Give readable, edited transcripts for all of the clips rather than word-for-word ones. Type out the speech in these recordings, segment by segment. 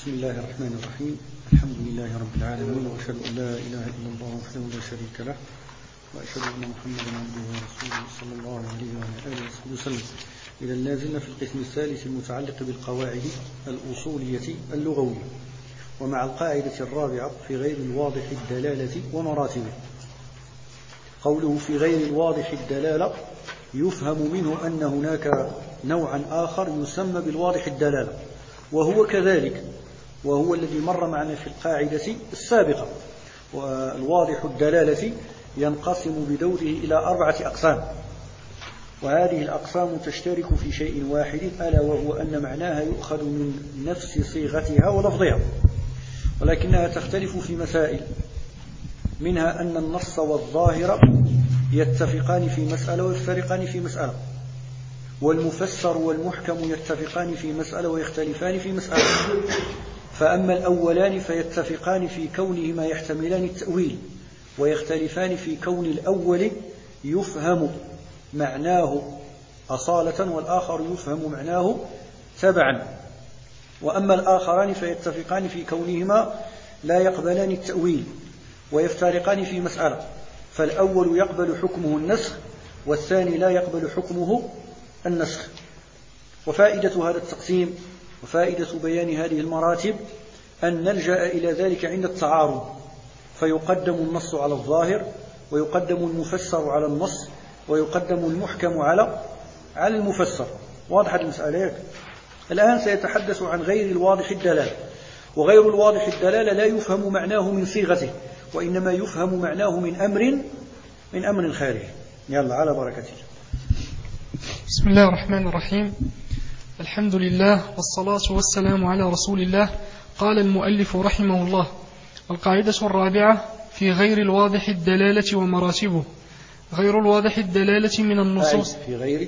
بسم الله الرحمن الرحيم. الحمد لله رب العالمين، وأشهد أن لا إله إلا الله وحده لا شريك له، وأشهد أن محمدا عبده ورسوله صلى الله عليه وعلى آله وصحبه وسلم. إذا لازلنا في القسم الثالث المتعلق بالقواعد الأصولية اللغوية، ومع القاعدة الرابعة في غير الواضح الدلالة ومراتبه. قوله في غير الواضح الدلالة يفهم منه أن هناك نوعا آخر يسمى بالواضح الدلالة، وهو كذلك، وهو الذي مر معنا في القاعدة السابقة. والواضح الدلالة ينقسم بدوره إلى 4 أقسام، وهذه الأقسام تشترك في شيء واحد، ألا وهو أن معناها يؤخذ من نفس صيغتها ولفظها، ولكنها تختلف في مسائل، منها أن النص والظاهر يتفقان في مسألة ويفترقان في مسألة، والمفسر والمحكم يتفقان في مسألة ويختلفان في مسألة. فأما الأولان فيتفقان في كونهما يحتملان التأويل، ويختلفان في كون الأول يفهم معناه أصالة والآخر يفهم معناه تبعا. وأما الآخران فيتفقان في كونهما لا يقبلان التأويل، ويفترقان في مسألة، فالأول يقبل حكمه النسخ، والثاني لا يقبل حكمه النسخ. وفائدة هذا التقسيم وفائدة بيان هذه المراتب أن نلجأ إلى ذلك عند التعارض، فيقدم النص على الظاهر، ويقدم المفسر على النص، ويقدم المحكم على المفسر. واضح المسألة؟ الآن سيتحدث عن غير الواضح الدلالة. وغير الواضح الدلالة لا يفهم معناه من صيغته، وإنما يفهم معناه من أمر خارجي. يلا على بركة الله. بسم الله الرحمن الرحيم. الحمد لله والصلاة والسلام على رسول الله. قال المؤلف رحمه الله: القاعدة الرابعة في غير الواضح الدلالة ومراتبه. غير الواضح الدلالة من النصوص. في غير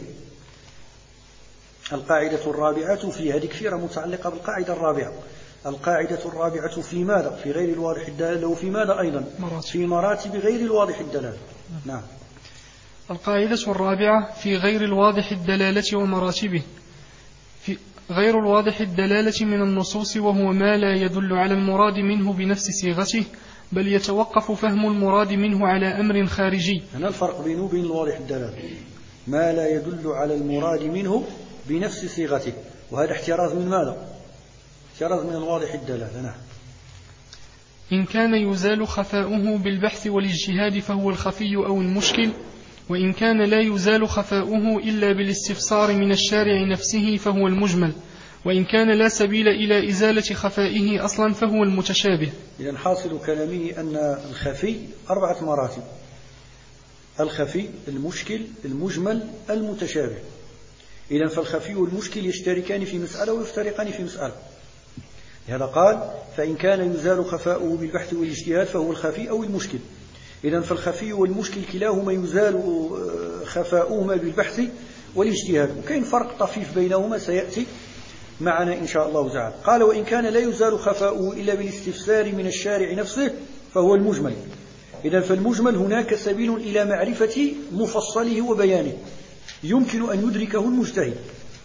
القاعدة الرابعة في هذه كثيرة متعلقة بالقاعدة الرابعة. القاعدة الرابعة في ماذا؟ في غير الواضح الدلالة، وفي ماذا أيضا؟ في مراتب غير الواضح الدلالة. نعم. القاعدة الرابعة في غير الواضح الدلالة ومراتبه. في غير الواضح الدلالة من النصوص، وهو ما لا يدل على المراد منه بنفس صيغته، بل يتوقف فهم المراد منه على أمر خارجي. هنا الفرق بينه وبين الواضح الدلالة: ما لا يدل على المراد منه بنفس صيغته، وهذا احتراز من ماذا؟ احتراز من الواضح الدلالة. نعم. إن كان يزال خفاؤه بالبحث والاجتهاد فهو الخفي أو المشكل، وإن كان لا يزال خفاؤه إلا بالاستفسار من الشارع نفسه فهو المجمل، وإن كان لا سبيل إلى إزالة خفائه أصلا فهو المتشابه. إذن حاصل كلامه أن الخفي 4 مراتب: الخفي، المشكل، المجمل، المتشابه. إذن فالخفي والمشكل يشتركان في مسألة ويفترقان في مسألة. لهذا قال: فإن كان يزال خفاؤه بالبحث والاجتهاد فهو الخفي أو المشكل. إذن فالخفي والمشكل كلاهما يزال خفاؤهما بالبحث والاجتهاد، وكاين فرق طفيف بينهما سيأتي معنا إن شاء الله تعالى. قال: وإن كان لا يزال خفاؤه إلا بالاستفسار من الشارع نفسه فهو المجمل. إذن فالمجمل هناك سبيل إلى معرفة مفصله وبيانه يمكن أن يدركه المجتهد،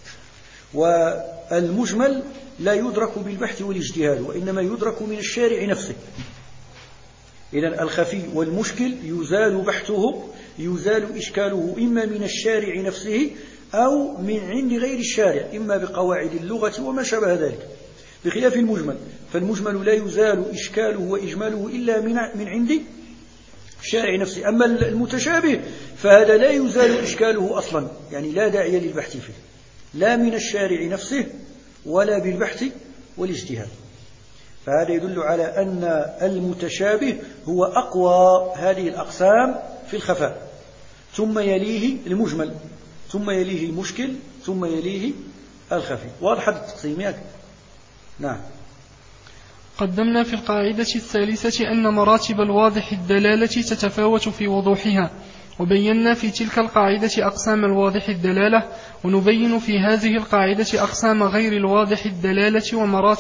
والمجمل لا يدرك بالبحث والاجتهاد، وإنما يدرك من الشارع نفسه. إذن الخفي والمشكل يزال بحثه، يزال إشكاله إما من الشارع نفسه أو من عند غير الشارع، إما بقواعد اللغة وما شابه ذلك، بخلاف المجمل. فالمجمل لا يزال إشكاله وإجماله إلا من عند الشارع نفسه. أما المتشابه فهذا لا يزال إشكاله أصلا، يعني لا داعي للبحث فيه، لا من الشارع نفسه ولا بالبحث والاجتهاد. فهذا يدل على أن المتشابه هو أقوى هذه الأقسام في الخفاء، ثم يليه المجمل، ثم يليه المشكل، ثم يليه الخفي. واضح التقسيم ياك؟ نعم. قدمنا في القاعدة الثالثة أن مراتب الواضح الدلالة تتفاوت في وضوحها، وبينا في تلك القاعدة أقسام الواضح الدلالة، ونبين في هذه القاعدة أقسام غير الواضح الدلالة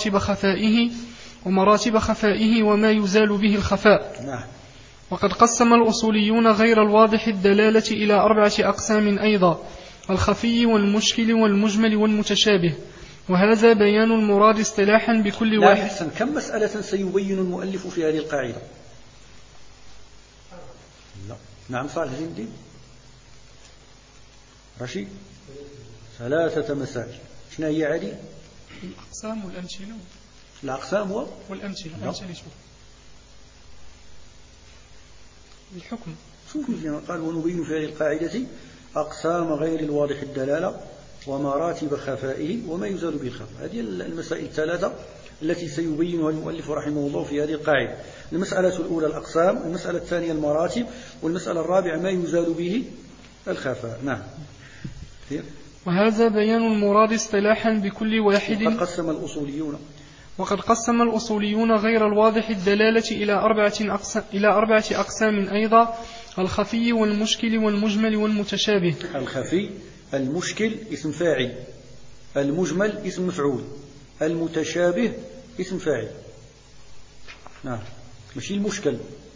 ومراتب خفائه وما يزال به الخفاء. نعم. وقد قسم الأصوليون غير الواضح الدلالة إلى 4 أقسام أيضا: الخفي والمشكل والمجمل والمتشابه. وهذا بيان المراد اصطلاحا بكل واحد. أحسن. كم مسألة سيبين المؤلف في هذه القاعدة؟ لا. نعم صالح الدين رشيد 3 مسائل. شنو هي عادي؟ الأقسام والأمثلة. الأقسام والأمثلة. الحكم. قال ونبين في هذه القاعدة أقسام غير الواضح الدلالة ومراتب خفائه وما يزال به الخفاء. هذه المسائل 3 التي سيبينها المؤلف رحمه الله في هذه القاعدة. المسألة الأولى الأقسام، المسألة الثانية المراتب، والمسألة الرابعة ما يزال به الخفاء. نعم. وهذا بيان المراد اصطلاحا بكل واحد. وقد قسم الأصوليون غير الواضح الدلالة إلى 4 أقسام أيضا: الخفي والمشكل والمجمل والمتشابه. الخفي المشكل اسم فاعل، المجمل اسم مفعول، المتشابه اسم فاعل. نعم. ماشي المشكل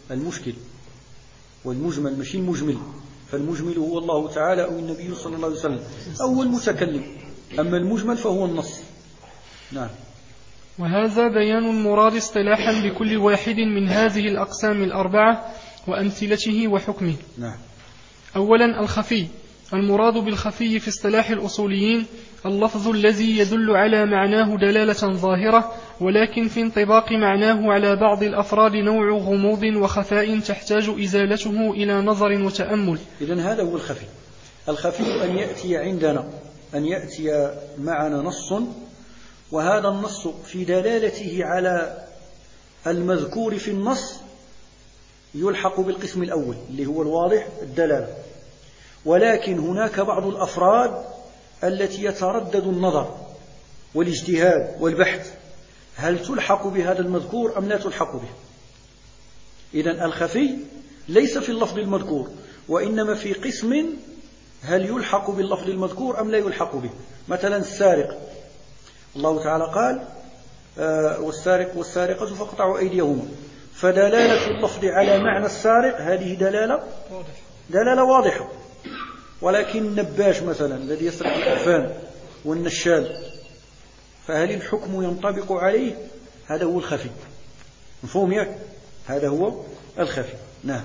والمجمل ماشي المجمل، فالمجمل هو الله تعالى أو النبي صلى الله عليه وسلم أو المتكلم، أما المجمل فهو النص. نعم. وهذا بيان المراد اصطلاحا بكل واحد من هذه الأقسام 4 وأمثلته وحكمه. نعم. أولا الخفي. المراد بالخفي في اصطلاح الأصوليين اللفظ الذي يدل على معناه دلالة ظاهرة، ولكن في انطباق معناه على بعض الأفراد نوع غموض وخفاء تحتاج إزالته إلى نظر وتأمل. إذن هذا هو الخفي. الخفي أن يأتي عندنا، أن يأتي معنا نص، وهذا النص في دلالته على المذكور في النص يلحق بالقسم الأول اللي هو الواضح الدلالة، ولكن هناك بعض الأفراد التي يتردد النظر والاجتهاد والبحث هل تلحق بهذا المذكور أم لا تلحق به. إذن الخفي ليس في اللفظ المذكور، وإنما في قسم هل يلحق باللفظ المذكور أم لا يلحق به. مثلا السارق، الله تعالى قال والسارق والسارقة فاقطعوا أيديهما، فدلالة اللفظ على معنى السارق هذه دلالة واضحة. ولكن النباش مثلا الذي يسرق الأعفان والنشال فهل الحكم ينطبق عليه؟ هذا هو الخفي. مفهوم ياك؟ هذا هو الخفي. نعم.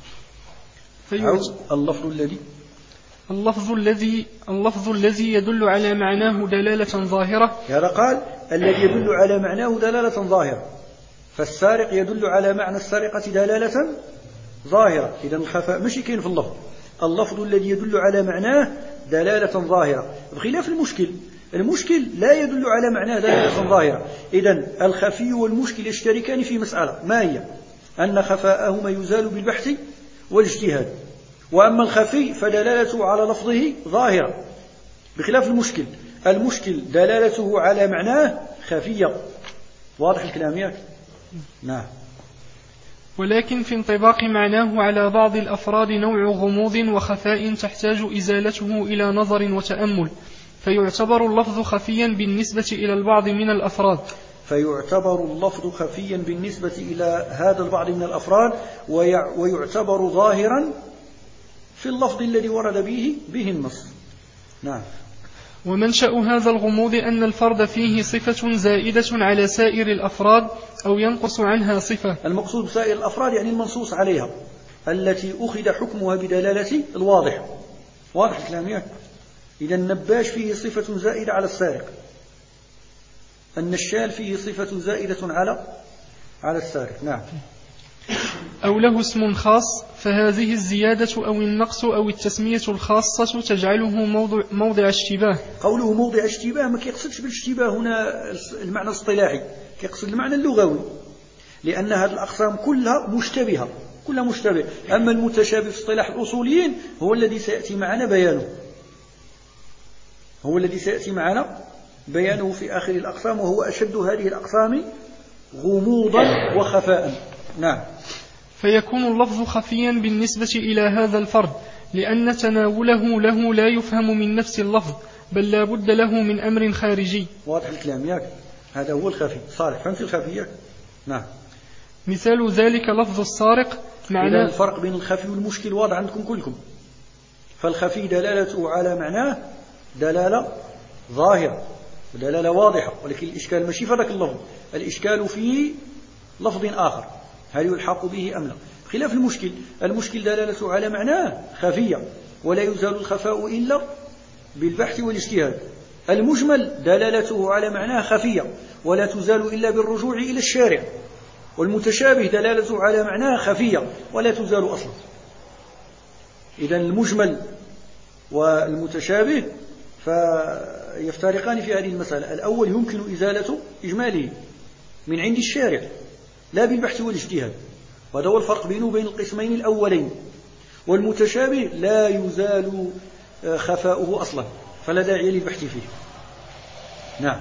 اللفظ الذي يدل على معناه دلالة ظاهرة. هذا قال الذي يدل على معناه دلالة ظاهرة، فالسارق يدل على معنى السرقة دلالة ظاهرة. إذن الخفاء ماشي كاين في اللفظ الذي يدل على معناه دلالة ظاهرة، بخلاف المشكل لا يدل على معناه دلالة ظاهرة. إذن الخفي والمشكل يشتركان في مسألة، ما هي؟ أن خفاءهما يزال بالبحث والاجتهاد. وأما الخفي فدلالته على لفظه ظاهرة، بخلاف المشكل دلالته على معناه خفية. واضح الكلام ياك؟ نعم. ولكن في انطباق معناه على بعض الأفراد نوع غموض وخفاء تحتاج إزالته إلى نظر وتأمل، فيعتبر اللفظ خفيا بالنسبة إلى البعض من الأفراد. هذا البعض من الأفراد، ويعتبر ظاهرا في اللفظ الذي ورد به النص. نعم. ومنشأ هذا الغموض أن الفرد فيه صفة زائدة على سائر الأفراد أو ينقص عنها صفة. المقصود بسائر الأفراد يعني المنصوص عليها التي أخذ حكمها بدلالة الواضح. واضح الكلام ياك؟ إذا النباش فيه صفة زائدة على السارق، النشال فيه صفة زائدة على السارق. نعم. أو له اسم خاص، فهذه الزيادة أو النقص أو التسمية الخاصة تجعله موضع اشتباه. قوله موضع اشتباه ما كيقصدش بالاشتباه هنا المعنى الاصطلاحي، كيقصد المعنى اللغوي، لأن هذه الأقسام كلها مشتبهة. أما المتشابه في اصطلاح الأصوليين هو الذي سيأتي معنا بيانه في آخر الأقسام، وهو أشد هذه الأقسام غموضا وخفاء. نعم. فيكون اللفظ خفيا بالنسبة إلى هذا الفرد، لأن تناوله له لا يفهم من نفس اللفظ، بل لا بد له من أمر خارجي. واضح الكلام ياك؟ هذا هو الخفي. صالح فهمت الخفي ياك؟ نعم. مثال ذلك لفظ السارق. معنى الفرق بين الخفي والمشكل واضح عندكم كلكم. فالخفي دلالته على معناه دلالة ظاهرة، دلالة واضحة، ولكن الإشكال ماشي في ذاك اللفظ، الإشكال في لفظ آخر هل يلحق به أم لا، خلاف المشكل دلالته على معناه خفية ولا يزال الخفاء إلا بالبحث والاجتهاد. المجمل دلالته على معناه خفية ولا تزال إلا بالرجوع إلى الشارع. والمتشابه دلالته على معناه خفية ولا تزال أصلا. إذن المجمل والمتشابه فيفترقان في هذه المسألة. الأول يمكن إزالة إجماله من عند الشارع لا بالبحث والاجتهاد، وهذا هو الفرق بينه وبين القسمين الأولين. والمتشابه لا يزال خفاؤه أصلا فلا داعي للبحث فيه. نعم.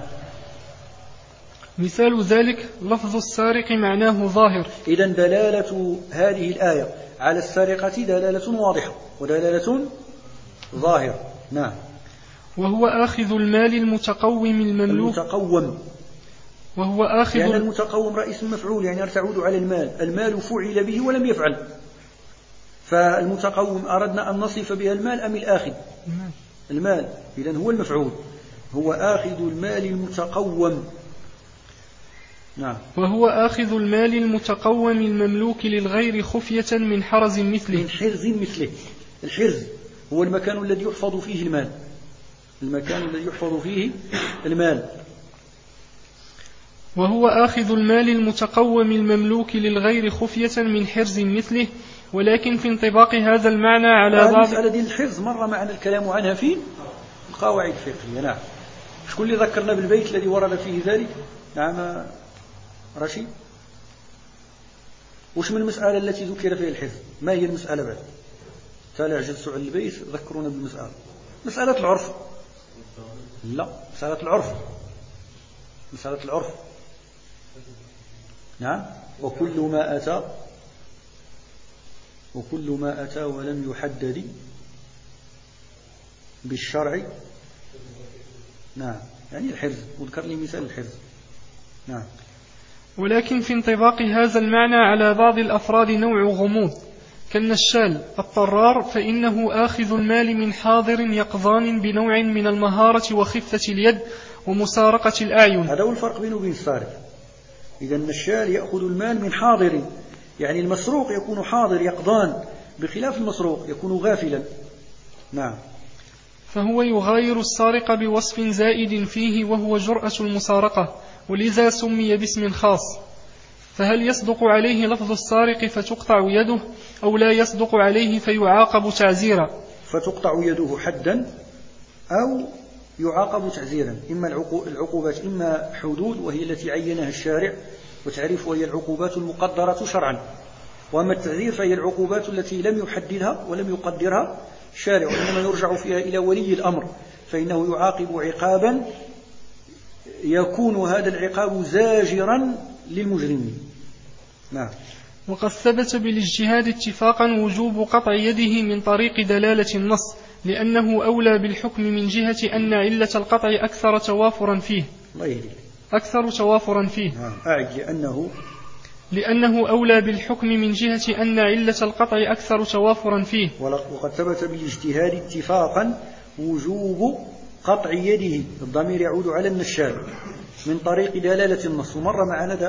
مثال ذلك لفظ السارق معناه ظاهر. إذن دلالة هذه الآية على السرقة دلالة واضحة ودلالة ظاهرة. نعم. وهو آخذ المال المتقوم المملوك. وهو آخذ يعني المتقوم رئيس مفعول، يعني تعود على المال فعل به ولم يفعل، فالمتقوم أردنا أن نصف بها المال أم الآخذ؟ المال. إذن هو المفعول، هو آخذ المال المتقوم. نعم. وهو آخذ المال المتقوم المملوك للغير خفية من حرز مثله. من حرز مثله. الحرز هو المكان الذي يحفظ فيه المال، المكان الذي يحفظ فيه المال. وهو آخذ المال المتقوم المملوك للغير خفية من حرز مثله، ولكن في انطباق هذا المعنى على بعض. المسألة دي الحرز مر معنا الكلام عنها في القواعد الفقهية. نعم. شكون اللي ذكرنا بالبيت الذي ورد فيه ذلك؟ نعم رشيد. وش من المسألة التي ذكر فيها الحرز؟ ما هي المسألة بعد؟ تالي عجزتوا على البيت ذكرونا بالمسألة. مسألة العرف. لا، مسألة العرف. مسألة العرف. نعم. وكل ما أتى ولم يحدد بالشرع. نعم. يعني الحرز، وذكر لي مثال الحرز. نعم. ولكن في انطباق هذا المعنى على بعض الأفراد نوع غموض، كالنشال الطرار، فإنه آخذ المال من حاضر يقظان بنوع من المهارة وخفة اليد ومسارقة الأعين. هذا هو الفرق بينه وبين السارق. إذا النشال يأخذ المال من حاضر، يعني المسروق يكون حاضر يقظان، بخلاف المسروق يكون غافلا. نعم. فهو يغاير السارق بوصف زائد فيه وهو جرأة المسارقة، ولذا سمي باسم خاص. فهل يصدق عليه لفظ السارق فتقطع يده، أو لا يصدق عليه فيعاقب تعزيرا؟ فتقطع يده حدا أو يعاقب تعزيرا. إما العقوبات إما حدود وهي التي عينها الشارع وتعرف، وهي العقوبات المقدرة شرعا، وأما التعزير فهي العقوبات التي لم يحددها ولم يقدرها الشارع، وإنما يرجع فيها إلى ولي الأمر، فإنه يعاقب عقابا يكون هذا العقاب زاجرا للمجرمين. نعم. وقد ثبت بالاجتهاد اتفاقا وجوب قطع يده من طريق دلالة النص، لأنه أولى بالحكم من جهة أن علة القطع أكثر توافرا فيه. الله يهديك. أكثر توافرا فيه. لأنه أولى بالحكم من جهة أن علة القطع أكثر توافرا فيه. وقد ثبت بالاجتهاد اتفاقا وجوب قطع يده، الضمير يعود على النشال، من طريق دلالة النص. ومر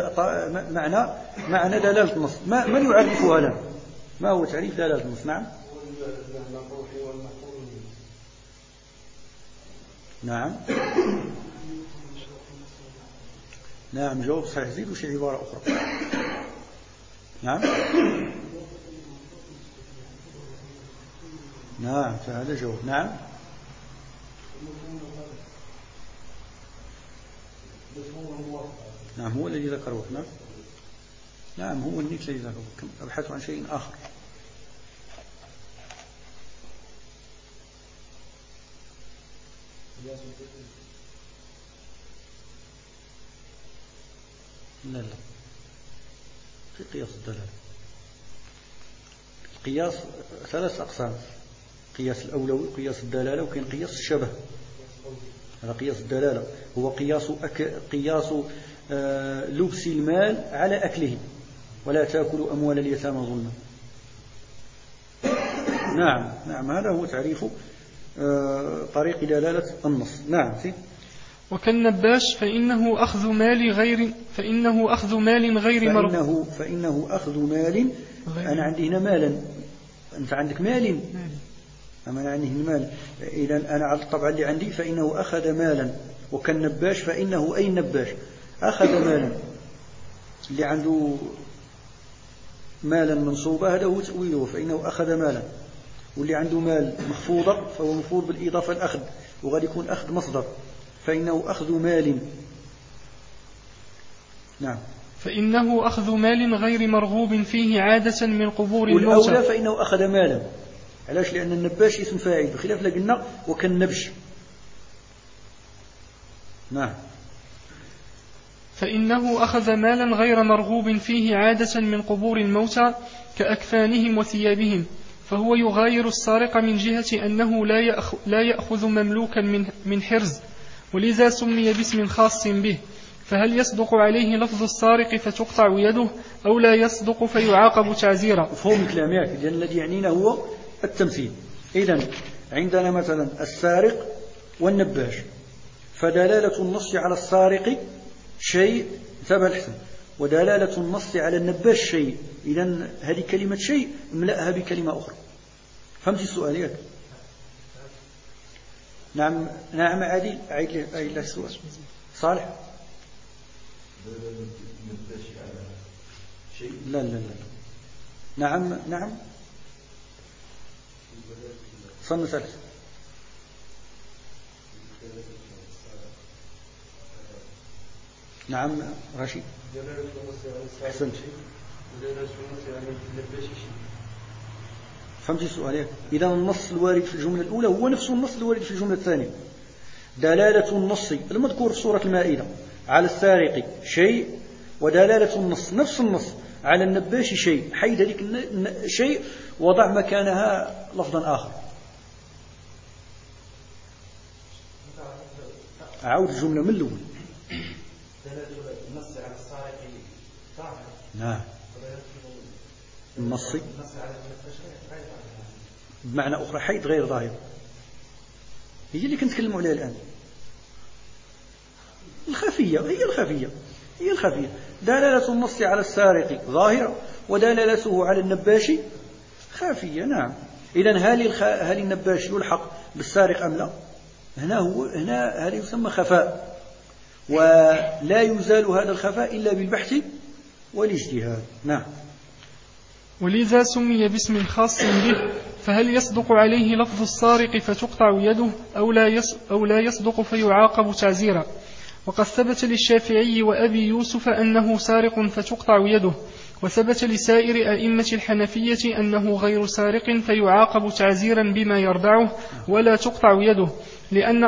معنى دلالة النص. من يعرفها لنا؟ ما هو تعريف دلالة النص؟ نعم. نعم. نعم. جواب صحيح. زيدوا شي عبارة أخرى. نعم. نعم. فهذا جواب. نعم. نعم. هو الذي ذكره. نعم. نعم. هو النيت الذي ذكره. أبحث عن شيء آخر. لا في قياس الدلالة. القياس 3 أقسام: قياس الأولوي، قياس الدلالة، وكان قياس الشبه. هذا قياس الدلالة هو قياس لبس المال على أكله، ولا تأكلوا أموال اليتامى ظلما. نعم. هذا هو تعريف طريق دلالة النص. نعم. وكالنباش فإنه أخذ مال غير مرغوب. فإنه أخذ مال. أنا عندي هنا مالا، أنت عندك مال، أما أنا عندي هنا مال. إذن أنا على الطبع اللي عندي فإنه أخذ مالا. وكالنباش فإنه أي النباش أخذ مالا، اللي عنده مالا منصوبة هذا هو تأويله، فإنه أخذ مالا. واللي عنده مال مخفوضة فهو مفروض بالإضافة الأخذ، وغادي يكون أخذ مصدر، فإنه أخذ مال. نعم. فإنه أخذ مال غير مرغوب فيه عادة من قبور الموتى. والأولى فإنه أخذ مالا. علاش؟ لأن النباش اسم فاعل، بخلاف لا قلنا وكالنبش. نعم. فإنه أخذ مالا غير مرغوب فيه عادة من قبور الموتى كأكفانهم وثيابهم، فهو يغاير السارق من جهة أنه لا يأخذ مملوكا من حرز، ولذا سمي باسم خاص به. فهل يصدق عليه لفظ السارق فتقطع يده، أو لا يصدق فيعاقب تعزيرا؟ مفهوم كلامك، لأن الذي يعنينا هو التمثيل. إذن عندنا مثلا السارق والنباش، فدلالة النص على السارق شيء ثبت الحسن، ودلالة النص على النباش شيء. إذن هذه كلمة شيء ملأها بكلمة أخرى. فهمت السؤال ياك؟ نعم نعم. عادي أعيد له السؤال. صالح؟ لا لا لا. نعم نعم. صنع ثالث. نعم رشيد. أحسنت. فهمت السؤال؟ إذا النص الوارد في الجملة الأولى هو نفس النص الوارد في الجملة الثانية. دلالة النص المذكور في سورة المائدة على السارق شيء، ودلالة النص نفس النص على النباش شيء، حيث ذلك شيء وضع مكانها لفظا آخر. أعود الجملة من الأول. النص على السارق ظاهر. نعم. النص بمعنى أخرى حيث غير ظاهر، هي اللي كنتكلموا عليها الآن. الخفية هي الخفية. دلالة النص على السارق ظاهرة، ودلالته على النباش خافية. نعم. إذن هل النباش يلحق بالسارق أم لا؟ هنا هذا يسمى خفاء، ولا يزال هذا الخفاء إلا بالبحث والاجتهاد. نعم. ولذا سمي باسم خاص به. فهل يصدق عليه لفظ السارق فتقطع يده، أو لا يصدق فيعاقب تعزيرا؟ وقد ثبت للشافعي وأبي يوسف أنه سارق فتقطع يده، وثبت لسائر أئمة الحنفية أنه غير سارق فيعاقب تعزيرا بما يردعه ولا تقطع يده، لأن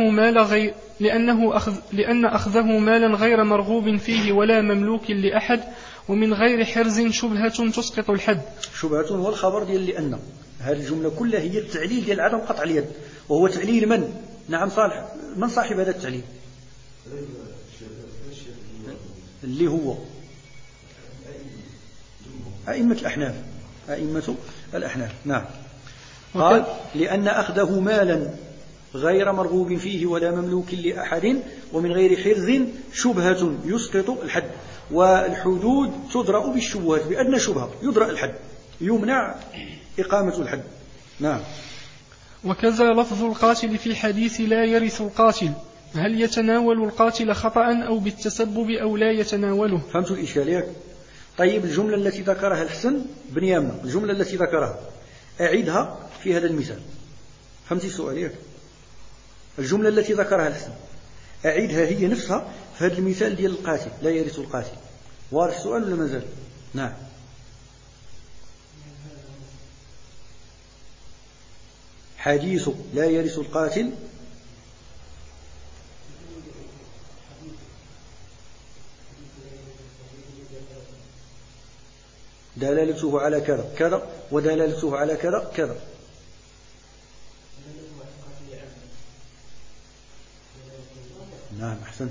أخذه مالا غير مرغوب فيه ولا مملوك لأحد، ومن غير حرز شبهة تسقط الحد. شبهة هو الخبر ديال لأن. هذه الجملة كلها هي التعليل ديال عدم قطع اليد، وهو تعليل من؟ نعم صالح. من صاحب هذا التعليل؟ اللي هو أئمة الأحناف. نعم. قال لأن أخذه مالا غير مرغوب فيه ولا مملوك لأحد، ومن غير حرز شبهة يسقط الحد. والحدود تدرأ بالشبهات، بأدنى شبهة يدرأ الحد، يمنع إقامة الحد. نعم. وكذا لفظ القاتل في حديث لا يرث القاتل، هل يتناول القاتل خطأ أو بالتسبب أو لا يتناوله؟ فهمت الإشكالية؟ طيب الجملة التي ذكرها الحسن بن يامة، الجملة التي ذكرها أعيدها في هذا المثال. فهمت السؤال؟ الجملة التي ذكرها الحسن أعيدها هي نفسها في هذا المثال ديال القاتل لا يرث القاتل. واضح السؤال ولا مازال؟ نعم. حديث لا يرث القاتل دلالته على كذا كذا، ودلالته على كذا كذا. نعم أحسنت.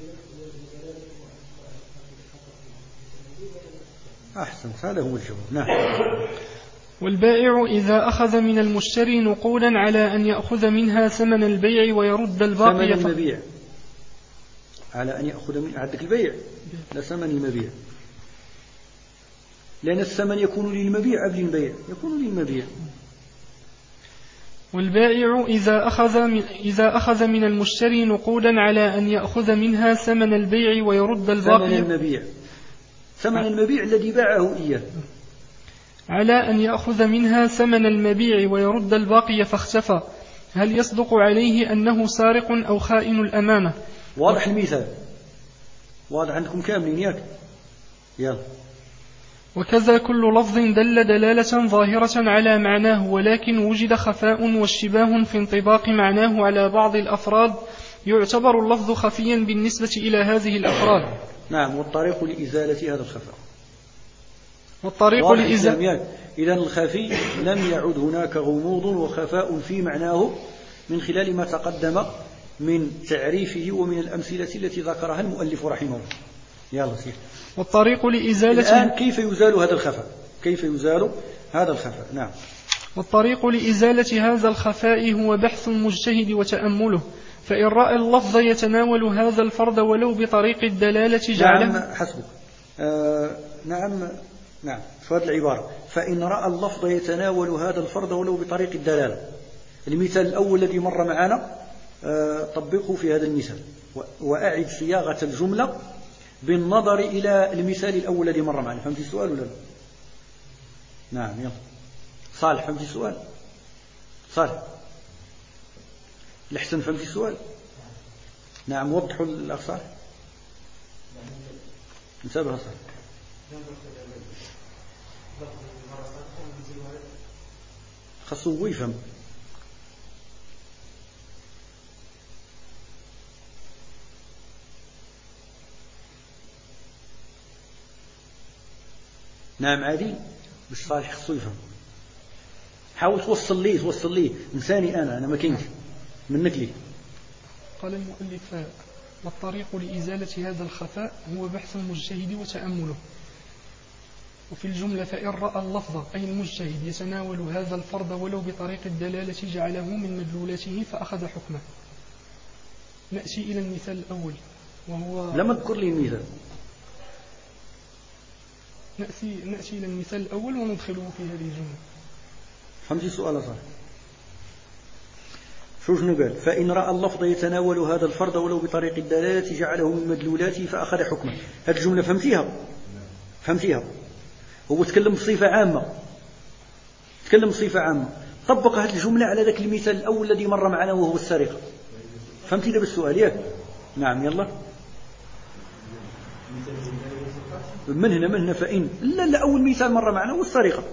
هذا هو الجواب. نعم. والبائع إذا أخذ من المشتري نقودا على أن يأخذ منها ثمن البيع ويرد الباقي على أن يأخذ من عندك البيع لا ثمن المبيع، لأن الثمن يكون للمبيع قبل البيع، يكون للمبيع. والبائع إذا أخذ من المشتري نقودا على أن يأخذ منها ثمن البيع ويرد الباقي، ثمن المبيع الذي باعه إياه، على أن يأخذ منها ثمن المبيع ويرد الباقي فاختفى، هل يصدق عليه أنه سارق أو خائن الأمانة؟ واضح المثال، واضح عندكم كاملين ياك؟ يلا. وكذا كل لفظ دل دلالة ظاهرة على معناه ولكن وجد خفاء واشتباه في انطباق معناه على بعض الأفراد، يعتبر اللفظ خفيا بالنسبة إلى هذه الأفراد. نعم، والطريق لإزالة هذا الخفاء. إذن الخفي لم يعد هناك غموض وخفاء في معناه من خلال ما تقدم من تعريفه ومن الأمثلة التي ذكرها المؤلف رحمه الله. يلا سير. والطريق لإزالة الآن كيف يزال هذا الخفاء؟ كيف يزال هذا الخفاء؟ نعم. والطريق لإزالة هذا الخفاء هو بحث المجتهد وتأمله، فإن رأى اللفظ يتناول هذا الفرد ولو بطريق الدلالة جعله. نعم حسبك. نعم في هذه العبارة، فإن رأى اللفظ يتناول هذا الفرد ولو بطريق الدلالة. المثال الأول الذي مر معنا طبقه في هذا المثال، وأعد صياغة الجملة بالنظر إلى المثال الأول الذي مر معنا. فهمت السؤال ولا لا؟ نعم يلا صالح، فهمت السؤال؟ صالح الحسن، فهمت السؤال؟ نعم وضحوا الأخ صالح. نسابها صالح. خاصه هو يفهم. نعم عادي، مش صالح خاصه يفهم. حاول توصل لي إنساني أنا ما كنت منك لي. قال المؤلف: والطريق لإزالة هذا الخفاء هو بحث المجتهد وتأمله. وفي الجملة فإن رأى اللفظ أي المجتهد يتناول هذا الفرد ولو بطريق الدلالة جعله من مدلولته فأخذ حكمه. نأتي إلى المثال الأول وهو لم أذكر لي المثال. نأتي إلى المثال الأول وندخله في هذه الجملة. فهمتي السؤال صح؟ شنو قال؟ فإن رأى اللفظ يتناول هذا الفرد ولو بطريق الدلالة جعله من مدلولاته فأخذ حكمه. هذه الجملة فهمتيها؟ هو تكلم بصفة عامة، طبق هذه الجملة على ذاك المثال الأول الذي مر معنا وهو السرقة. فهمتي ده بالسؤال ياك؟ نعم يلا. من هنا فإن لا أول مثال مر معنا هو السرقة.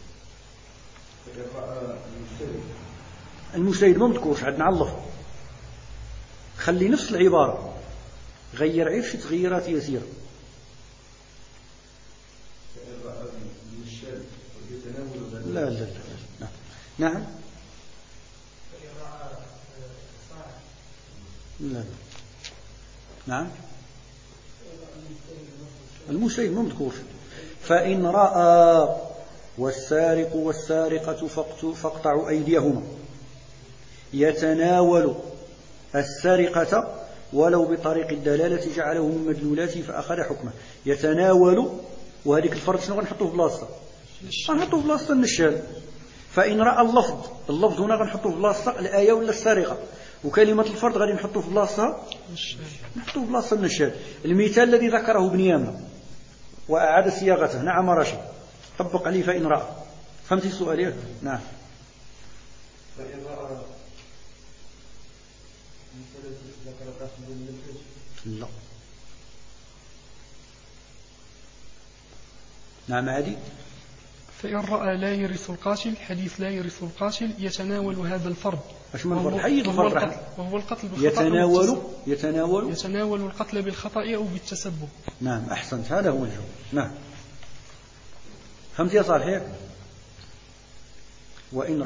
المجتهد ما مذكورش عندنا على اللفظ، خلي نفس العبارة، غير عيش تغييرات يسيرة. لا نعم لا نعم المجتهد ما مذكورش. فإن رأى والسارق والسارقة فاقطعوا أيديهما يتناول السرقة ولو بطريق الدلالة جعله من مدلولاته فأخذ حكمه. يتناول، وهذيك الفرد شنو غنحطوه بلاصة؟ غنحطوه بلاصة النشال. فإن رأى اللفظ هنا غنحطوه بلاصة الآية ولا السرقة، وكلمة الفرد غادي نحطوه في بلاصة النشال. المثال الذي ذكره ابن يامة وأعاد صياغته. نعم راشد، طبق عليه فإن رأى. فهمتي السؤال ياك؟ نعم. فإن رأى لا نعم عادي. فإن رأى لا يرث القاتل، حديث لا يرث القاتل يتناول هذا الفرد. وهو القتل بالخطأ. يتناول القتل بالخطأ أو بالتسبب. نعم أحسنت، هذا هو الجواب. نعم فهمت يا صالح؟ وإن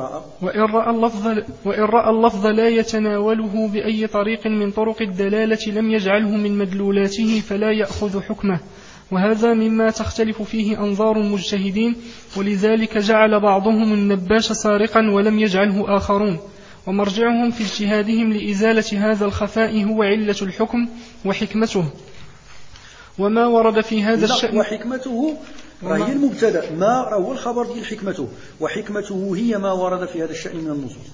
رأى اللفظ لا يتناوله بأي طريق من طرق الدلالة لم يجعله من مدلولاته فلا يأخذ حكمه، وهذا مما تختلف فيه أنظار المجتهدين، ولذلك جعل بعضهم النباش سارقا ولم يجعله آخرون، ومرجعهم في اجتهادهم لإزالة هذا الخفاء هو علة الحكم وحكمته. وما ورد في هذا الشأن وحكمته هي المبتدأ، ما هو الخبر ديال حكمته، وحكمته هي ما ورد في هذا الشأن من النصوص.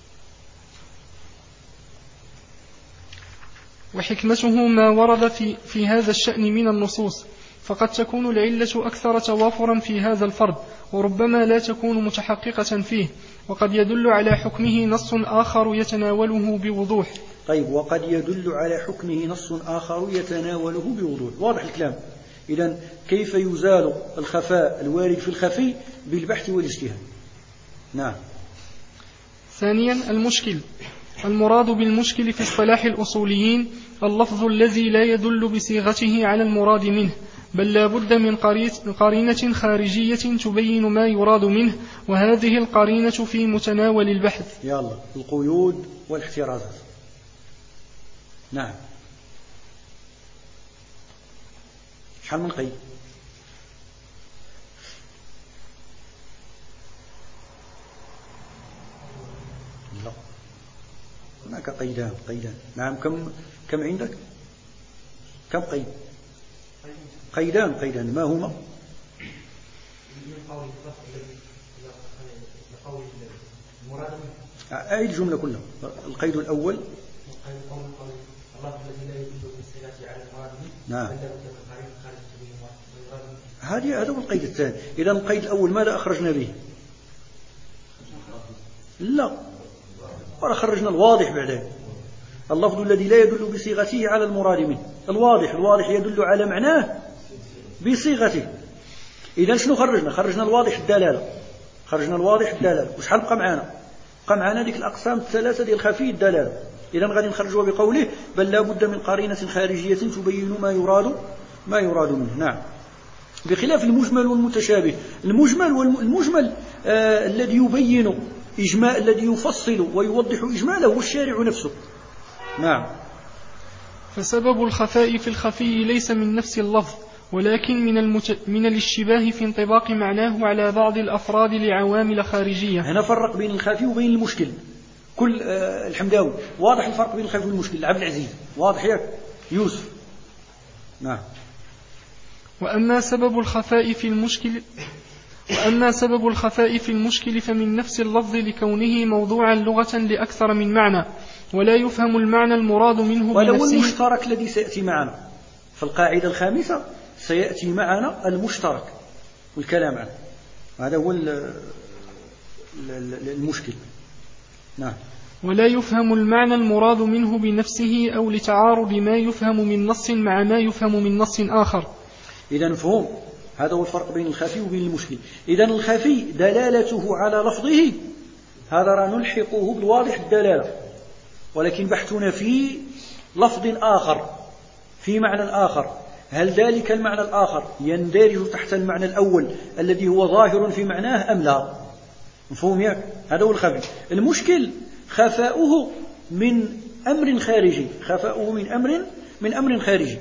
وحكمته ما ورد في هذا الشأن من النصوص، فقد تكون العلة أكثر توافرا في هذا الفرد، وربما لا تكون متحققة فيه، وقد يدل على حكمه نص آخر يتناوله بوضوح. طيب، وقد يدل على حكمه نص آخر يتناوله بوضوح، واضح الكلام. إذن كيف يزال الخفاء الوارد في الخفي؟ بالبحث والاجتهاد. نعم. ثانيا، المشكل. المراد بالمشكل في اصطلاح الأصوليين اللفظ الذي لا يدل بصيغته على المراد منه، بل لا بد من قرينة خارجية تبين ما يراد منه، وهذه القرينة في متناول البحث. يلا، القيود والاحترازات. نعم. شحال من قيد؟ لا، هناك قيدان. نعم. كم عندك؟ كم قيد؟ قيدان. ما هما؟ أعيد الجملة كلها. القيد الأول نعم. هذا هو القيد الثاني. إذا القيد الأول ماذا أخرجنا به؟ لا، خرجنا الواضح بعدين. اللفظ الذي لا يدل بصيغته على المراد منه. الواضح يدل على معناه بصيغته. إذا شنو خرجنا الواضح الدلالة. وشحال بقى معنا ذيك الأقسام الثلاثة ديال الخفي الدلالة. إذا غادي نخرجوا بقوله بل لا بد من قرينة خارجية تبين ما يراد منه. نعم. بخلاف المجمل والمتشابه. المجمل الذي يبين الذي يفصل ويوضح إجماله هو الشارع نفسه. نعم. فسبب الخفاء في الخفي ليس من نفس اللفظ، ولكن من الاشتباه في انطباق معناه على بعض الأفراد لعوامل خارجية. هنا فرق بين الخفي وبين المشكل. كل الحمداوي واضح الفرق بين الخفي والمشكل. عبد العزيز واضح ياك؟ يوسف. نعم. وأما سبب الخفاء في المشكل فمن نفس اللفظ لكونه موضوعا لغة لأكثر من معنى، ولا يفهم المعنى المراد منه بنفسه. ولو المشترك الذي سيأتي معنا في القاعدة الخامسة سيأتي معنا المشترك والكلام عنه. هذا هو المشكل. نعم. ولا يفهم المعنى المراد منه بنفسه أو لتعارض ما يفهم من نص مع ما يفهم من نص آخر. إذا مفهوم. هذا هو الفرق بين الخفي وبين المشكل. إذا الخفي دلالته على لفظه هذا راه نلحقه بالواضح الدلالة، ولكن بحثنا في لفظ آخر، في معنى آخر. هل ذلك المعنى الآخر يندرج تحت المعنى الأول الذي هو ظاهر في معناه أم لا؟ مفهوم ياك؟ هذا هو الخفي. المشكل خفاؤه من أمر خارجي،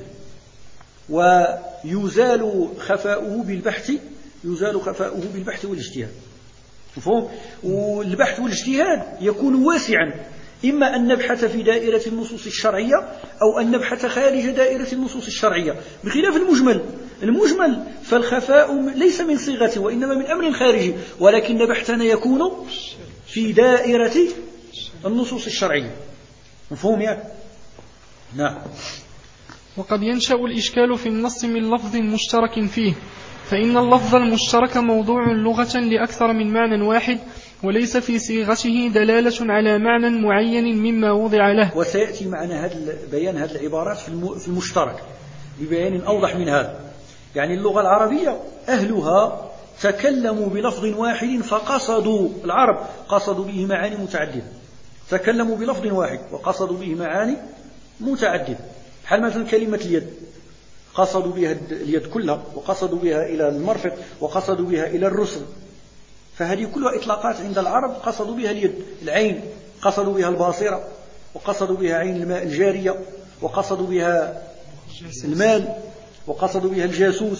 ويزال خفاؤه بالبحث والاجتهاد. مفهوم؟ والبحث والاجتهاد يكون واسعا، إما أن نبحث في دائرة النصوص الشرعية أو أن نبحث خارج دائرة النصوص الشرعية، بخلاف المجمل فالخفاء ليس من صيغته وإنما من أمر خارجي، ولكن بحثنا يكون في دائرة النصوص الشرعية. مفهوم يا؟ نعم. وقد ينشأ الإشكال في النص من لفظ مشترك فيه، فإن اللفظ المشترك موضوع لغة لأكثر من معنى واحد، وليس في صيغته دلالة على معنى معين مما وضع له. وسيأتي معنا بيان هذه العبارات في المشترك ببيان أوضح من هذا. يعني اللغة العربية أهلها تكلموا بلفظ واحد فقصدوا به معاني متعددة. تكلموا بلفظ واحد وقصدوا به معاني متعددة. بحال مثلا كلمة اليد، قصدوا بها اليد كلها، وقصدوا بها إلى المرفق، وقصدوا بها إلى الرسل. فهذه كلها إطلاقات عند العرب قصدوا بها اليد. العين قصدوا بها الباصرة، وقصدوا بها عين الماء الجارية، وقصدوا بها المال، وقصدوا بها الجاسوس.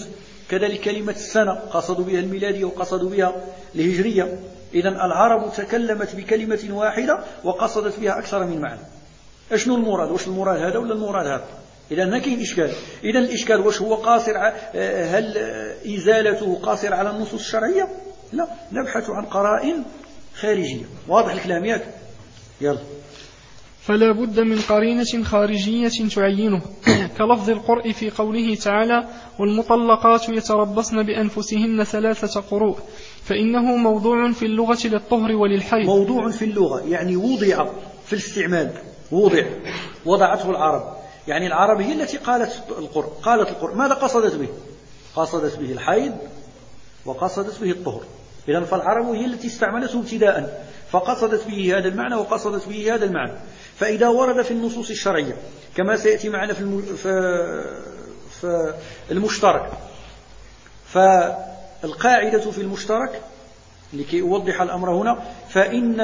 كذلك كلمة السنة قصدوا بها الميلادية وقصدوا بها الهجرية. إذن العرب تكلمت بكلمة واحدة وقصدت بها أكثر من معنى. أشنو المراد؟ وش المراد هذا ولا المراد هذا؟ إذن ما كاين إشكال. إذن الإشكال وش هو قاصر؟ هل إزالته قاصر على النصوص الشرعية؟ لا، نبحث عن قرائن خارجية. واضح الكلام ياك؟ يلا. فلا بد من قرينة خارجية تعينه كلفظ القرء في قوله تعالى والمطلقات يتربصن بأنفسهن 3 قروء، فإنه موضوع في اللغة للطهر وللحيض. موضوع في اللغة يعني وضع في الاستعمال، وضعته العرب. يعني العرب هي التي قالت القرء. ماذا قصدت به؟ قصدت به الحيض وقصدت به الطهر. إذن فالعرب هي التي استعملته ابتداء، فقصدت به هذا المعنى وقصدت به هذا المعنى. فإذا ورد في النصوص الشرعية كما سيأتي معنا في المشترك، فالقاعدة في المشترك لكي أوضح الأمر هنا، فإن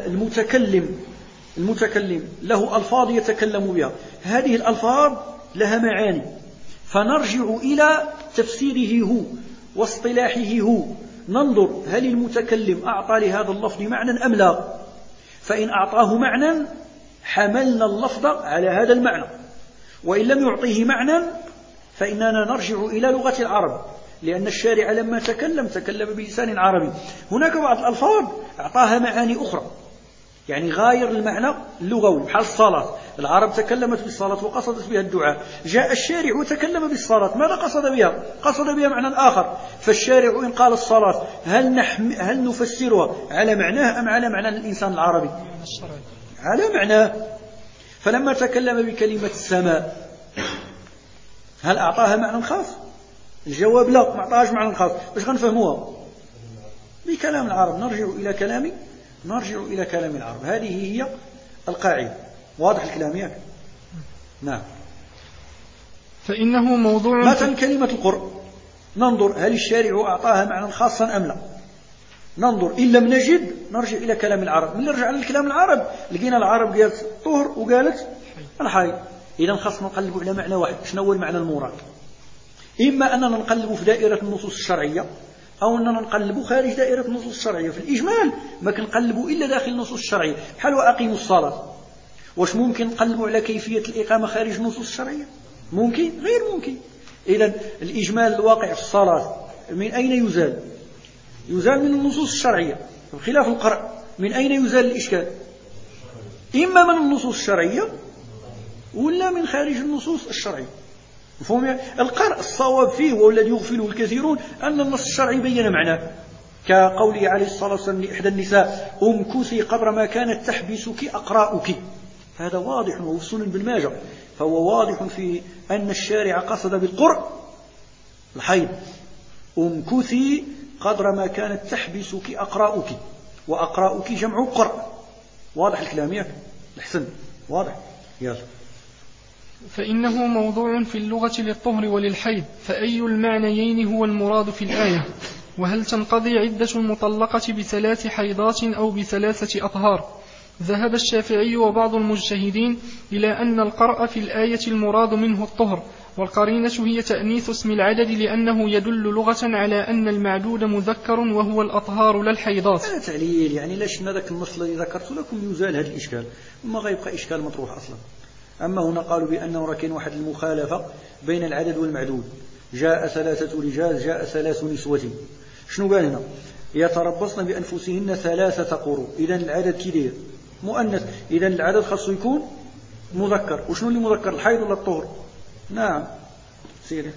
المتكلم له ألفاظ يتكلم بها، هذه الألفاظ لها معاني، فنرجع إلى تفسيره هو واصطلاحه هو، ننظر هل المتكلم أعطى لهذا اللفظ معنى أم لا. فإن أعطاه معنى حملنا اللفظ على هذا المعنى، وإن لم يعطيه معنى فإننا نرجع إلى لغة العرب، لأن الشارع لما تكلم بلسان عربي. هناك بعض الألفاظ أعطاها معاني أخرى، يعني غاير المعنى اللغوي، بحال الصلاة. العرب تكلمت بالصلاة وقصدت بها الدعاء، جاء الشارع وتكلم بالصلاة، ماذا قصد بها؟ قصد بها معنى آخر. فالشارع إن قال الصلاة هل نفسرها على معناه أم على معنى الإنسان العربي؟ على معناه. فلما تكلم بكلمة السماء هل أعطاها معنى خاص؟ الجواب لا، ما أعطاهاش معنى خاص. باش غنفهموها؟ بكلام العرب، نرجع إلى كلام العرب. هذه هي القاعدة. واضح الكلام ياك؟ نعم. فإنه موضوع مثلا كلمة القرء، ننظر هل الشارع أعطاها معنى خاصا أم لا. ننظر، إن لم نجد نرجع إلى كلام العرب. من نرجع لكلام العرب لقينا العرب قالت طهر وقالت الحيض. إذا خاصنا نقلب على معنى واحد. شنو هو المعنى المراد؟ إما أننا نقلب في دائرة النصوص الشرعية، أو أننا نقلب خارج دائرة النصوص الشرعية. في الإجمال ما كنقلبوا إلا داخل النصوص الشرعية، بحال وأقيموا الصلاة. واش ممكن نقلبوا على كيفية الإقامة خارج النصوص الشرعية؟ ممكن؟ غير ممكن. إذن الإجمال الواقع في الصلاة من أين يزال؟ يزال من النصوص الشرعية. بخلاف القرء، من أين يزال الإشكال؟ إما من النصوص الشرعية ولا من خارج النصوص الشرعية. مفهوم؟ القرء الصواب فيه والذي يغفله الكثيرون أن النص الشرعي بين معناه، كقوله عليه الصلاة والسلام لإحدى النساء أمكثي قدر ما كانت تحبسك أقراؤك. هذا واضح وهو سنن بن ماجه، فهو واضح في أن الشارع قصد بالقرء الحيض. أمكثي قدر ما كانت تحبسك أقراؤك، وأقراؤك جمع قرء. واضح الكلام ياك؟ الحسن واضح. يلا. فإنه موضوع في اللغة للطهر وللحيض، فأي المعنيين هو المراد في الآية؟ وهل تنقضي عدة المطلقة ب3 حيضات أو ب3 أطهار؟ ذهب الشافعي وبعض المجتهدين إلى أن القرء في الآية المراد منه الطهر، والقرينة هي تأنيث اسم العدد لأنه يدل لغة على أن المعدود مذكر وهو الأطهار لا الحيضات. هذا تعليل، يعني لاش ذاك النص الذي ذكرت لكم يزال هذا الإشكال، ما غيبقى إشكال مطروح أصلا. أما هنا قالوا بأنه ركن واحد المخالفة بين العدد والمعدود، جاء 3 رجال جاء 3 نسوة. شنو قال هنا؟ يتربصن بأنفسهن 3 قروء. إذن العدد كدير مؤنث، إذن العدد خاصه يكون مذكر. وشنو اللي مذكر؟ الحيض ولا الطهر؟ نعم سيري.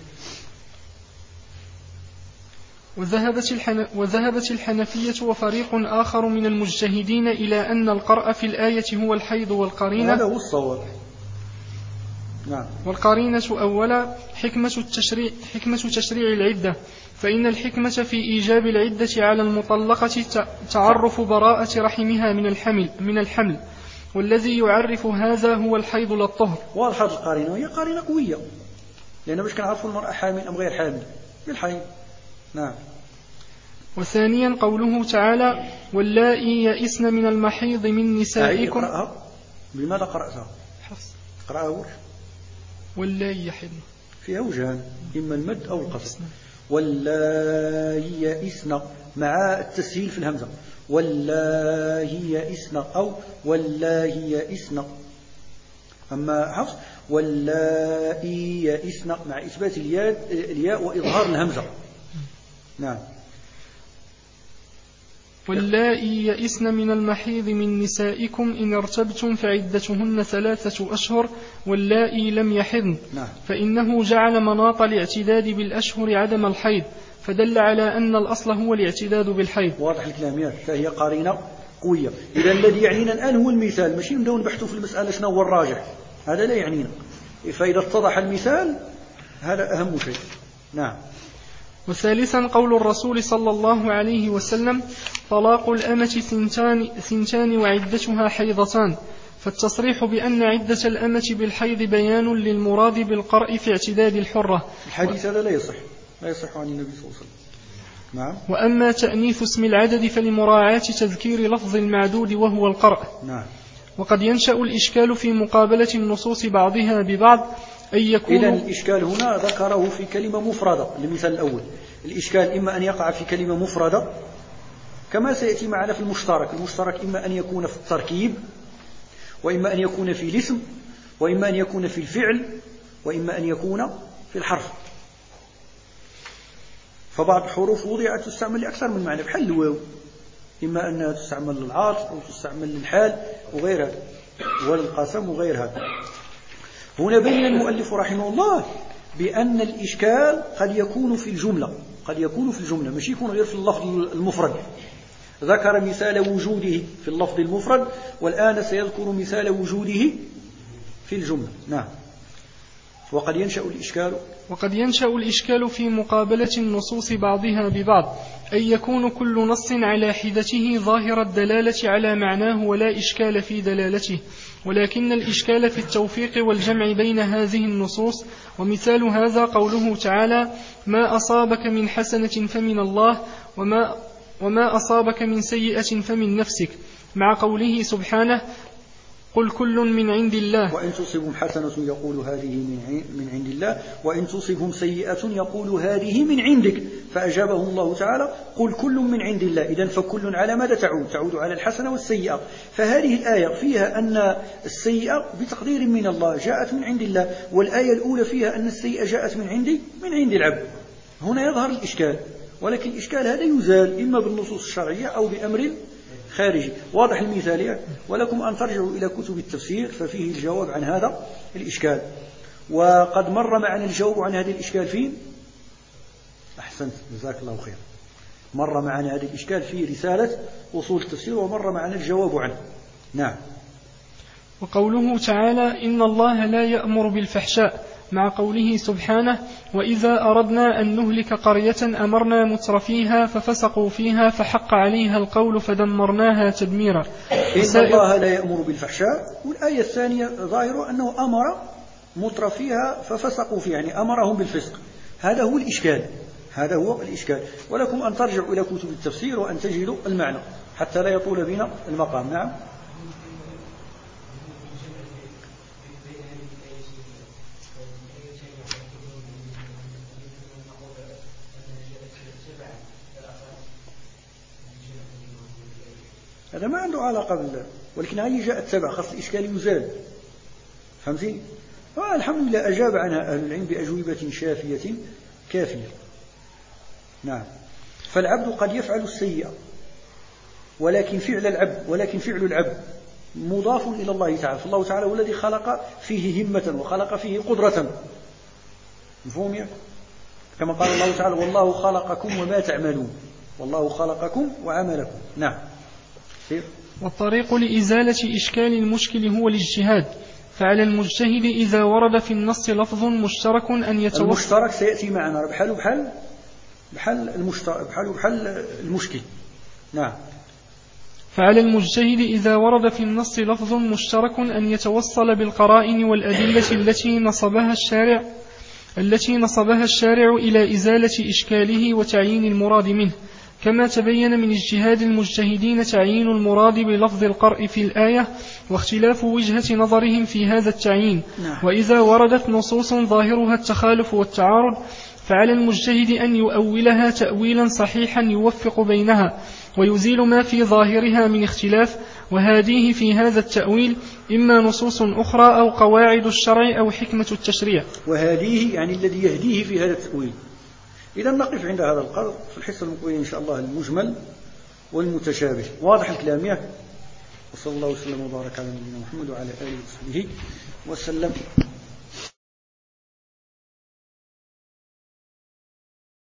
وذهبت الحنفية وفريق آخر من المجتهدين إلى أن القرء في الآية هو الحيض والقرينة. هذا هو الصواب. نعم. والقرينة أولا حكمة تشريع العدة، فإن الحكمة في إيجاب العدة على المطلقة تعرف براءة رحمها من الحمل، والذي يعرف هذا هو الحيض لا الطهر. واضحة القرينة، وهي قرينة قوية، لأنه باش كنعرفوا المرأة حامل أم غير حامل بالحيض. نعم. وثانيا قوله تعالى واللائي يئسن من المحيض من نسائكم. بماذا قرأتها؟ قرأها وش؟ واللائي يحضن، فيها وجهان، إما المد أو القصر. واللائي يئسن مع التسهيل في الهمزة، واللائي يئسن أو واللائي يئسن. أما حفص واللائي يئسن مع إثبات الياء وإظهار الهمزة. نعم. واللائي يئسن من المحيض من نسائكم إن ارتبتم فعدتهن 3 أشهر واللائي لم يحضن. نعم. فإنه جعل مناط الاعتداد بالأشهر عدم الحيض، فدل على أن الأصل هو الاعتداد بالحيض. واضح الكلام، فهي قرينة قوية. إذا الذي يعنينا الآن هو المثال، ماشي نبداو نبحثوا في المسألة شنو هو الراجح، هذا لا يعنينا. فإذا اتضح المثال هذا أهم شيء. نعم. وثالثا قول الرسول صلى الله عليه وسلم: طلاق الأمة 2 وعدتها حيضتان. فالتصريح بأن عدة الأمة بالحيض بيان للمراد بالقرء في اعتداد الحرة. الحديث هذا لا يصح عن النبي صلى الله عليه وسلم. نعم. وأما تأنيث اسم العدد فلمراعاة تذكير لفظ المعدود وهو القرء. نعم. وقد ينشأ الإشكال في مقابلة النصوص بعضها ببعض أن يكون. إذن الإشكال هنا ذكره في كلمة مفردة. المثال الأول الإشكال إما أن يقع في كلمة مفردة كما سيأتي معنا في المشترك إما أن يكون في التركيب، وإما أن يكون في الاسم، وإما أن يكون في الفعل، وإما أن يكون في الحرف. فبعض الحروف وضعت تستعمل لأكثر من معنى، بحال الواو إما أنها تستعمل للعاطف أو تستعمل للحال وغير هذا، والقسم وغير هذا. هنا بين المؤلف رحمه الله بأن الإشكال قد يكون في الجملة، مش يكون غير في اللفظ المفرد. ذكر مثال وجوده في اللفظ المفرد، والآن سيذكر مثال وجوده في الجملة. نعم. وقد ينشأ الإشكال في مقابلة النصوص بعضها ببعض أن يكون كل نص على حدته ظاهر الدلالة على معناه ولا إشكال في دلالته، ولكن الإشكال في التوفيق والجمع بين هذه النصوص. ومثال هذا قوله تعالى: ما أصابك من حسنة فمن الله وما أصابك من سيئة فمن نفسك، مع قوله سبحانه: قل كل من عند الله. وإن تصبهم حسنة يقول هذه من عند الله، وإن تصبهم سيئة يقول هذه من عندك، فأجابهم الله تعالى: قل كل من عند الله. إذن فكل على ماذا تعود على الحسنة والسيئة. فهذه الآية فيها أن السيئة بتقدير من الله جاءت من عند الله، والآية الأولى فيها أن السيئة جاءت من عند العبد. هنا يظهر الإشكال، ولكن الإشكال هذا يزال إما بالنصوص الشرعية أو بأمر خارجي. واضح المثال، ولكم أن ترجعوا إلى كتب التفسير ففيه الجواب عن هذا الإشكال. وقد مر معنا الجواب عن هذا الإشكال في أحسنت جزاك الله خير، مر معنا هذا الإشكال في رسالة أصول التفسير، ومر معنا الجواب عنه. نعم. وقوله تعالى: إن الله لا يأمر بالفحشاء، مع قوله سبحانه: وإذا أردنا أن نهلك قرية أمرنا مترفيها ففسقوا فيها فحق عليها القول فدمرناها تدميرا. إن الله لا يأمر بالفحشاء. والآية الثانية ظاهر أنه أمر مترفيها ففسقوا فيها، يعني أمرهم بالفسق. هذا هو الإشكال. ولكم أن ترجعوا إلى كتب التفسير وأن تجدوا المعنى حتى لا يطول بنا المقام. نعم. هذا ما عنده علاقة بالله، ولكن هذه جاءت تبع، خاص الإشكال يزال. فهمتي؟ الحمد لله أجاب عنها أهل العلم بأجوبة شافية كافية. نعم. فالعبد قد يفعل السيئة، ولكن فعل العبد مضاف إلى الله تعالى. فالله تعالى هو الذي خلق فيه همة وخلق فيه قدرة. مفهوم يعني؟ كما قال الله تعالى: والله خلقكم وما تعملون، والله خلقكم وعملكم. نعم. والطريق لإزالة إشكال المشكل هو الاجتهاد. فعلى المجتهد إذا ورد في النص لفظ مشترك أن يتوصل. المشترك سيأتي معنا بحال المشكل. نعم. فعلى المجتهد إذا ورد في النص لفظ مشترك أن يتوصل بالقرائن والأدلة التي نصبها الشارع إلى إزالة إشكاله وتعيين المراد منه، كما تبين من اجتهاد المجتهدين تعيين المراد بلفظ القرء في الآية واختلاف وجهة نظرهم في هذا التعيين. وإذا وردت نصوص ظاهرها التخالف والتعارض فعلى المجتهد أن يؤولها تأويلا صحيحا يوفق بينها ويزيل ما في ظاهرها من اختلاف، وهذه في هذا التأويل إما نصوص أخرى أو قواعد الشرع أو حكمة التشريع. وهذه يعني الذي يهديه في هذا التأويل. إذا نقف عند هذا القدر في الحصة المقبلة إن شاء الله المجمل والمتشابه. واضح الكلام يا؟ وصلى الله وسلم وبارك على نبينا محمد وعلى آله وصحبه وسلم.